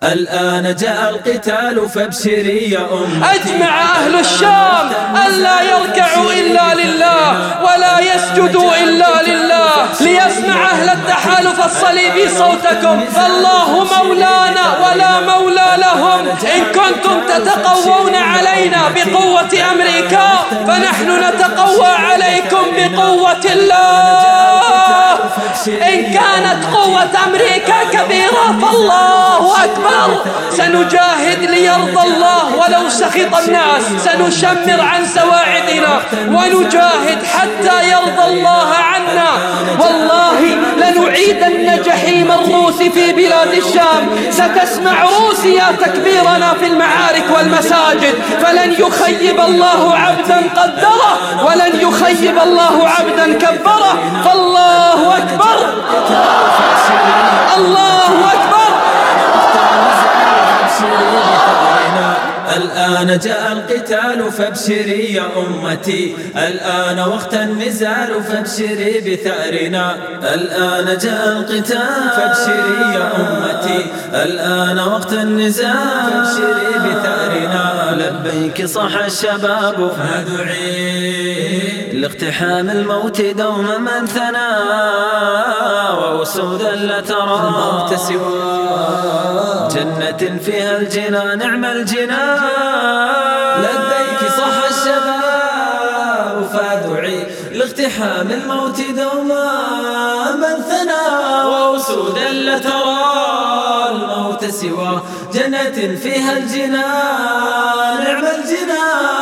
الآن جاء القتال فابشري يا أمتي. أجمع أهل الشام ألا يركعوا إلا لله ولا يسجدوا إلا لله، ليسمع أهل التحالف الصليبي صوتكم، فالله مولانا ولا مولى لهم. إن كنتم تتقوون علينا بقوة أمريكا فنحن نتقوى عليكم بقوة الله. إن كانت قوة أمريكا كبيرة فالله أكبر. سنجاهد ليرضى الله ولو سخط الناس، سنشمر عن سواعدنا ونجاهد حتى يرضى الله عنا. والله لنعيدن جحيم الروس في بلاد الشام. ستسمع روسيا تكبيرنا في المعارك والمساجد، فلن يخيب الله عبدا قدره ولن يخيب الله عبدا كبره. فالله أكبر، الله أكبر. الآن جاء القتال فابشري يا أمتي، الآن وقت النزال فابشري بثأرنا. الآن جاء القتال فابشري يا أمتي، الآن وقت النزال فابشري بثأرنا. لبيك صح الشباب فادعي لاقتحام الموت دوما من ثنى، وأسودا لا ترى الموت سوى جنة فيها الجنان نعم الجنان. لبيك صح الشباب فادعي لاقتحام الموت دوما من ثنى، وأسودا لا ترى الموت سوى جنة فيها الجنان نعم الجنان.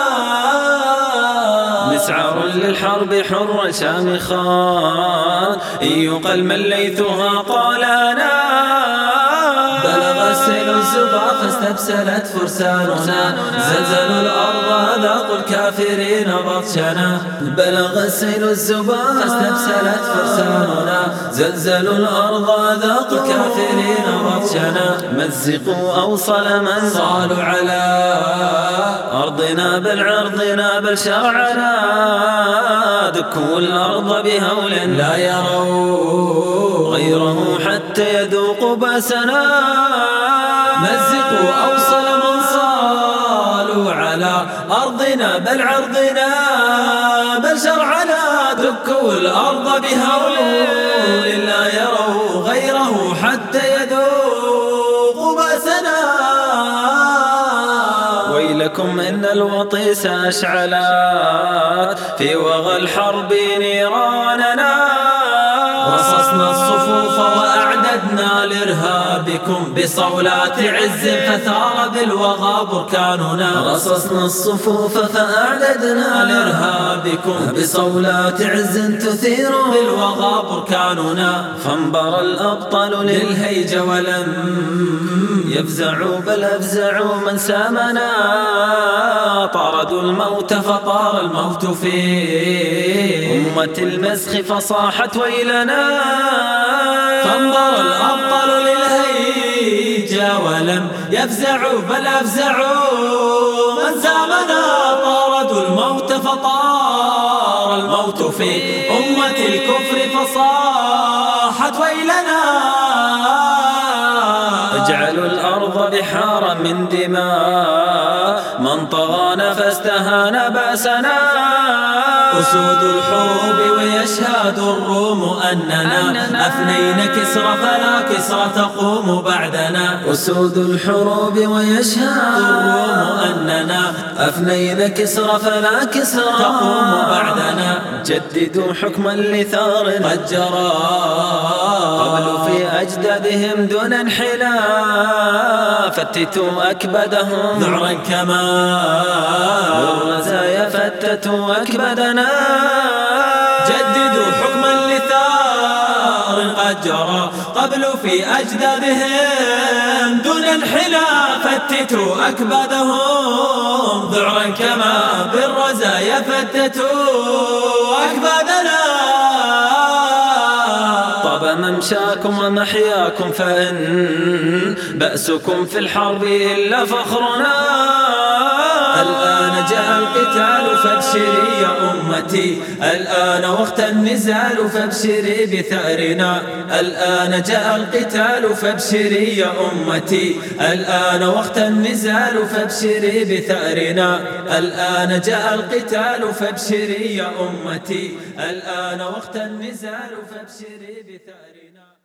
مسعر للحرب حرا شامخا، إن يقل من ليثها قال أنا. بلغ السيل الزبا فاستبسلت فرساننا، زلزلوا الأرض ذاقوا الكافرين بطشنا. بلغ السيل الزبا فاستبسلت فرساننا، زلزلوا الأرض ذاقوا الكافرين بطشنا. مزقوا أوصل من صالوا على أرضنا بل عرضنا بل شرعنا، دكوا الأرض بهول لا يروا غيره حتى يذوقوا بأسنا. مزقوا أوصل من صالوا على أرضنا بل عرضنا بل شرعنا، دكوا الأرض بهول لا يروا غيره حتى يذوقوا بأسنا. ويلكم إن الوطيس أشعلت في وغى الحرب نيراننا، رصصنا الصفوف وأعددنا لإرهابكم بصولات عز فثار بالوغى بركاننا. رصصنا الصفوف فأعددنا لإرهابكم بصولات عز تثير بالوغى بركاننا. فانبر الأبطال للهيج ولم يفزعوا بل أفزعوا من سامنا، طاردوا الموت فطار الموت في أمة المسخ فصاحت ويلنا. فانظر الأبطال للهيج ولم يفزعوا بل أفزعوا من سامنا، طاردوا الموت فطار الموت في أمة الكفر فصاحت ويلنا. اجعلوا الأرض بحارا من دماء من طغانا فاستهان بأسنا. أسود الحروب ويشهد الروم أننا أفنينا كسرى فلا كسرى تقوم بعدنا. أسود الحروب ويشهد الروم أننا أفنينا كسرى فلا كسرى تقوم بعدنا. جددوا حكما لثار قد جرى قبل في أجدادهم دون انحلال، فتتوا أكبدهم ذعرا كما بالرزايا فتتوا أكبدنا. جددوا حكما لثار قد جرى قبل في أجدادهم دون انحلال، فتتوا أكبدهم ذعرا كما بالرزايا فتتوا أكبدنا. طاب ممشاكم ومحياكم فإن بأسكم في الحرب إلا فخرنا. الآن جاء القتال فابشري يا أمتي، الآن وقت النزال فابشري بثأرنا. الآن جاء القتال فابشري يا أمتي، الآن وقت النزال فابشري بثأرنا. الآن جاء القتال فابشري يا أمتي، الآن وقت النزال فابشري بثأرنا.